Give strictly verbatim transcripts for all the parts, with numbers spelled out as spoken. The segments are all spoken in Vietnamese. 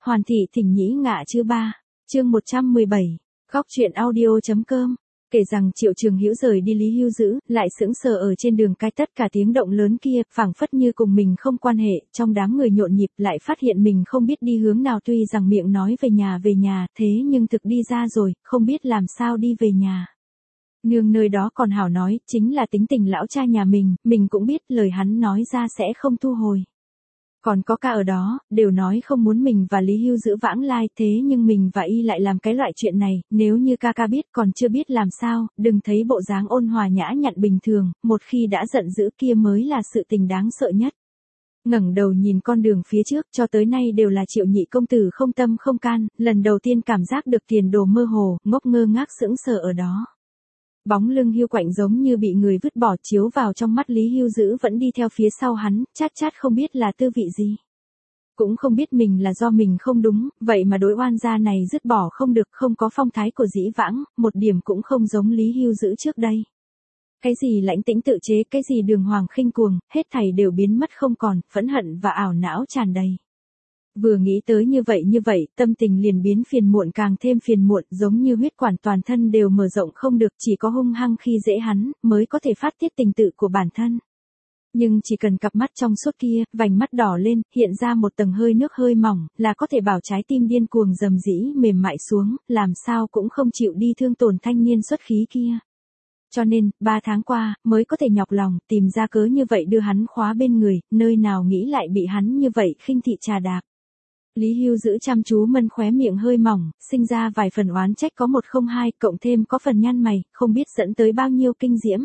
Hoàn thị thỉnh nhĩ ngạ chứ ba. Chương một trăm mười bảy. Góc truyện audio.com. Kể rằng Triệu Trường Hữu rời đi Lý Hưu Dữ, lại sững sờ ở trên đường cái, tất cả tiếng động lớn kia, phảng phất như cùng mình không quan hệ, trong đám người nhộn nhịp lại phát hiện mình không biết đi hướng nào, tuy rằng miệng nói về nhà về nhà, thế nhưng thực đi ra rồi, không biết làm sao đi về nhà. Nương nơi đó còn hảo nói, chính là tính tình lão cha nhà mình, mình cũng biết lời hắn nói ra sẽ không thu hồi. Còn có ca ở đó, đều nói không muốn mình và Lý Hưu Dữ vãng lai, thế nhưng mình và y lại làm cái loại chuyện này, nếu như ca ca biết còn chưa biết làm sao, đừng thấy bộ dáng ôn hòa nhã nhặn bình thường, một khi đã giận dữ kia mới là sự tình đáng sợ nhất. Ngẩng đầu nhìn con đường phía trước, cho tới nay đều là Triệu nhị công tử không tâm không can, lần đầu tiên cảm giác được tiền đồ mơ hồ, ngốc ngơ ngác sững sờ ở đó. Bóng lưng Hưu Quạnh giống như bị người vứt bỏ, chiếu vào trong mắt Lý Hưu Dữ vẫn đi theo phía sau hắn, chát chát không biết là tư vị gì. Cũng không biết mình là do mình không đúng, vậy mà đối oan gia này dứt bỏ không được, không có phong thái của dĩ vãng, một điểm cũng không giống Lý Hưu Dữ trước đây. Cái gì lãnh tĩnh tự chế, cái gì đường hoàng khinh cuồng, hết thảy đều biến mất không còn, phẫn hận và ảo não tràn đầy. Vừa nghĩ tới như vậy như vậy, tâm tình liền biến phiền muộn càng thêm phiền muộn, giống như huyết quản toàn thân đều mở rộng không được, chỉ có hung hăng khi dễ hắn, mới có thể phát tiết tình tự của bản thân. Nhưng chỉ cần cặp mắt trong suốt kia, vành mắt đỏ lên, hiện ra một tầng hơi nước hơi mỏng, là có thể bảo trái tim điên cuồng rầm rĩ mềm mại xuống, làm sao cũng không chịu đi thương tổn thanh niên xuất khí kia. Cho nên, ba tháng qua, mới có thể nhọc lòng, tìm ra cớ như vậy đưa hắn khóa bên người, nơi nào nghĩ lại bị hắn như vậy khinh thị trà đạp. Lý Hưu Dữ chăm chú mân khóe miệng hơi mỏng, sinh ra vài phần oán trách có một không hai, cộng thêm có phần nhăn mày, không biết dẫn tới bao nhiêu kinh diễm.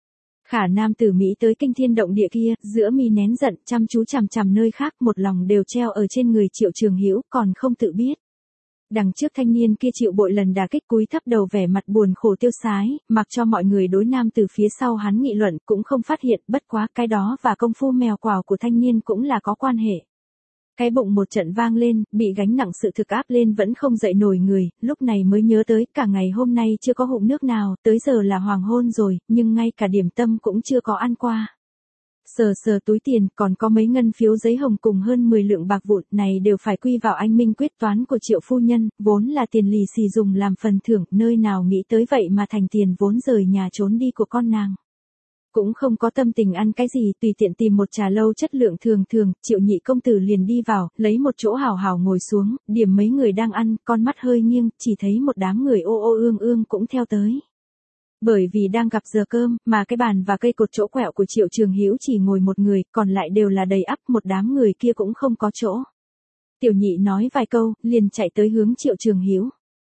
Khả nam tử Mỹ tới kinh thiên động địa kia, giữa mi nén giận, chăm chú chằm chằm nơi khác, một lòng đều treo ở trên người Triệu Trường Hữu, còn không tự biết. Đằng trước thanh niên kia chịu bội lần đả kích, cúi thấp đầu vẻ mặt buồn khổ tiêu sái, mặc cho mọi người đối nam từ phía sau hắn nghị luận, cũng không phát hiện, bất quá cái đó và công phu mèo quào của thanh niên cũng là có quan hệ. Cái bụng một trận vang lên, bị gánh nặng sự thực áp lên vẫn không dậy nổi người, lúc này mới nhớ tới cả ngày hôm nay chưa có hụm nước nào, tới giờ là hoàng hôn rồi, nhưng ngay cả điểm tâm cũng chưa có ăn qua. Sờ sờ túi tiền, còn có mấy ngân phiếu giấy hồng cùng hơn mười lượng bạc vụn, này đều phải quy vào anh minh quyết toán của Triệu phu nhân, vốn là tiền lì xì dùng làm phần thưởng, nơi nào nghĩ tới vậy mà thành tiền vốn rời nhà trốn đi của con nàng. Cũng không có tâm tình ăn cái gì, tùy tiện tìm một trà lâu chất lượng thường thường, Triệu nhị công tử liền đi vào, lấy một chỗ hào hào ngồi xuống, điểm mấy người đang ăn, con mắt hơi nghiêng, chỉ thấy một đám người ô ô ương ương cũng theo tới. Bởi vì đang gặp giờ cơm, mà cái bàn và cây cột chỗ quẹo của Triệu Trường Hữu chỉ ngồi một người, còn lại đều là đầy ắp, một đám người kia cũng không có chỗ. Tiểu nhị nói vài câu, liền chạy tới hướng Triệu Trường Hữu.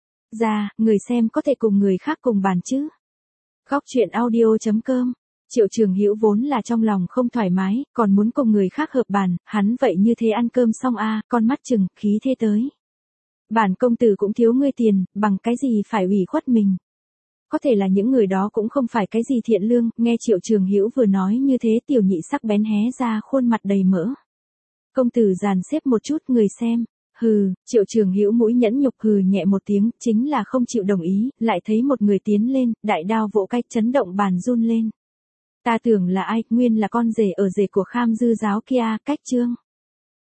Ra, người xem có thể cùng người khác cùng bàn chứ. Góc truyện audio.com. Triệu Trường Hữu vốn là trong lòng không thoải mái, còn muốn cùng người khác hợp bàn, hắn vậy như thế ăn cơm xong a, à, con mắt chừng, khí thế tới. Bản công tử cũng thiếu ngươi tiền, bằng cái gì phải ủy khuất mình. Có thể là những người đó cũng không phải cái gì thiện lương, nghe Triệu Trường Hữu vừa nói như thế, tiểu nhị sắc bén hé ra khuôn mặt đầy mỡ. Công tử dàn xếp một chút người xem. Hừ, Triệu Trường Hữu mũi nhẫn nhục hừ nhẹ một tiếng, chính là không chịu đồng ý, lại thấy một người tiến lên, đại đao vỗ cách chấn động bàn run lên. Ta tưởng là ai, nguyên là con rể ở rể của Kham Dư giáo kia, cách trương.